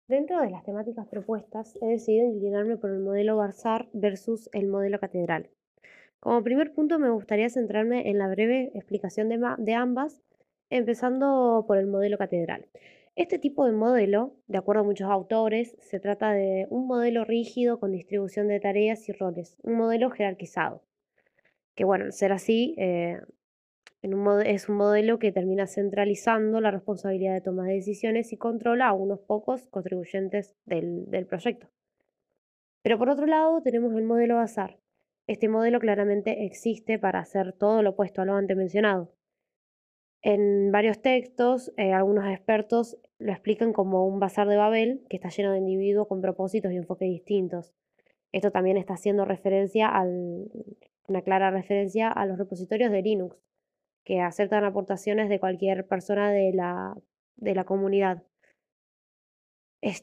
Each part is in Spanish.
Dentro de las temáticas propuestas, he decidido inclinarme por el modelo Barzar versus el modelo Catedral. Como primer punto, me gustaría centrarme en la breve explicación de ambas, empezando por el modelo Catedral. Este tipo de modelo, de acuerdo a muchos autores, se trata de un modelo rígido con distribución de tareas y roles, un modelo jerarquizado, que bueno, al ser así, es un modelo que termina centralizando la responsabilidad de toma de decisiones y controla a unos pocos contribuyentes del proyecto. Pero por otro lado, tenemos el modelo Bazar. Este modelo claramente existe para hacer todo lo opuesto a lo antes mencionado. En varios textos, algunos expertos lo explican como un bazar de Babel que está lleno de individuos con propósitos y enfoques distintos. Esto también está haciendo una clara referencia a los repositorios de Linux, que aceptan aportaciones de cualquier persona de la comunidad. Es-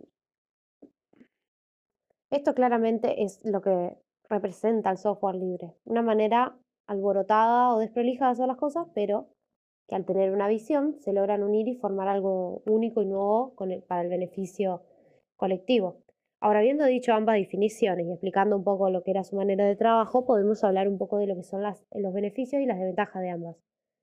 Esto claramente es lo que representa el software libre, una manera alborotada o desprolija de hacer las cosas, pero que al tener una visión se logran unir y formar algo único y nuevo para el beneficio colectivo. Ahora, habiendo dicho ambas definiciones y explicando un poco lo que era su manera de trabajo, podemos hablar un poco de lo que son los beneficios y las desventajas de ambas.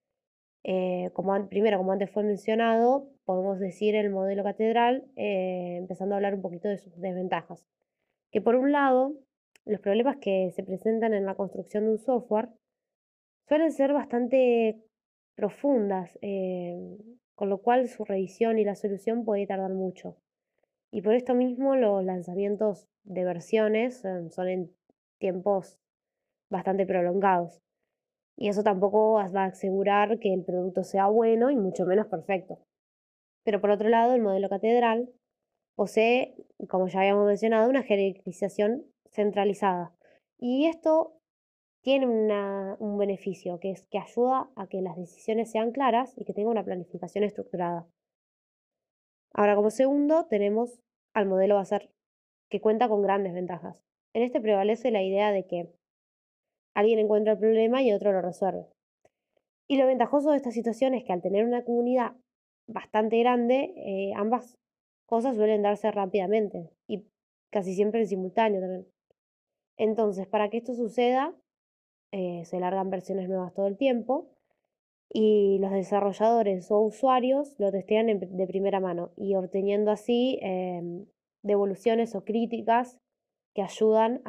Primero, como antes fue mencionado, podemos decir el modelo catedral, empezando a hablar un poquito de sus desventajas. Que por un lado, los problemas que se presentan en la construcción de un software suelen ser bastante profundas, con lo cual su revisión y la solución puede tardar mucho. Y por esto mismo los lanzamientos de versiones son en tiempos bastante prolongados. Y eso tampoco va a asegurar que el producto sea bueno y mucho menos perfecto. Pero por otro lado, el modelo catedral posee, como ya habíamos mencionado, una jerarquización centralizada. Y esto tiene un beneficio, que es que ayuda a que las decisiones sean claras y que tenga una planificación estructurada. Ahora, como segundo, tenemos al modelo Bazar, que cuenta con grandes ventajas. En este prevalece la idea de que alguien encuentra el problema y otro lo resuelve. Y lo ventajoso de esta situación es que al tener una comunidad bastante grande, ambas cosas suelen darse rápidamente y casi siempre en simultáneo también. Entonces, para que esto suceda, se largan versiones nuevas todo el tiempo y los desarrolladores o usuarios lo testean de primera mano y obteniendo así devoluciones o críticas que ayudan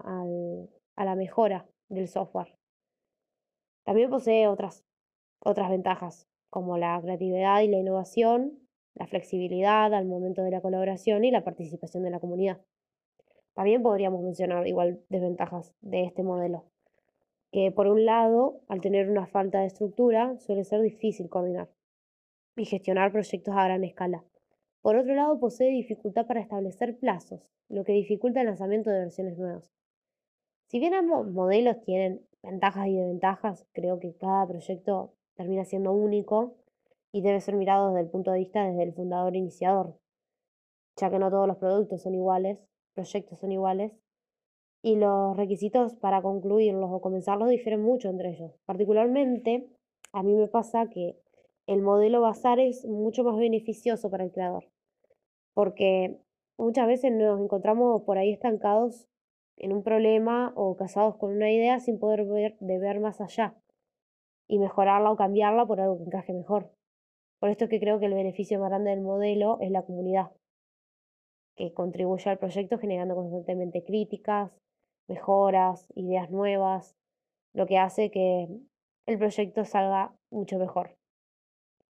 a la mejora del software. También posee otras ventajas, como la creatividad y la innovación, la flexibilidad al momento de la colaboración y la participación de la comunidad. También podríamos mencionar igual desventajas de este modelo, que por un lado, al tener una falta de estructura, suele ser difícil coordinar y gestionar proyectos a gran escala. Por otro lado, posee dificultad para establecer plazos, lo que dificulta el lanzamiento de versiones nuevas. Si bien ambos modelos tienen ventajas y desventajas, creo que cada proyecto termina siendo único y debe ser mirado desde el punto de vista desde el fundador iniciador, ya que no todos los proyectos son iguales, y los requisitos para concluirlos o comenzarlos difieren mucho entre ellos. Particularmente, a mí me pasa que el modelo Bazar es mucho más beneficioso para el creador, porque muchas veces nos encontramos por ahí estancados en un problema o casados con una idea sin poder ver más allá y mejorarla o cambiarla por algo que encaje mejor. Por esto es que creo que el beneficio más grande del modelo es la comunidad, que contribuye al proyecto generando constantemente críticas, mejoras, ideas nuevas, lo que hace que el proyecto salga mucho mejor.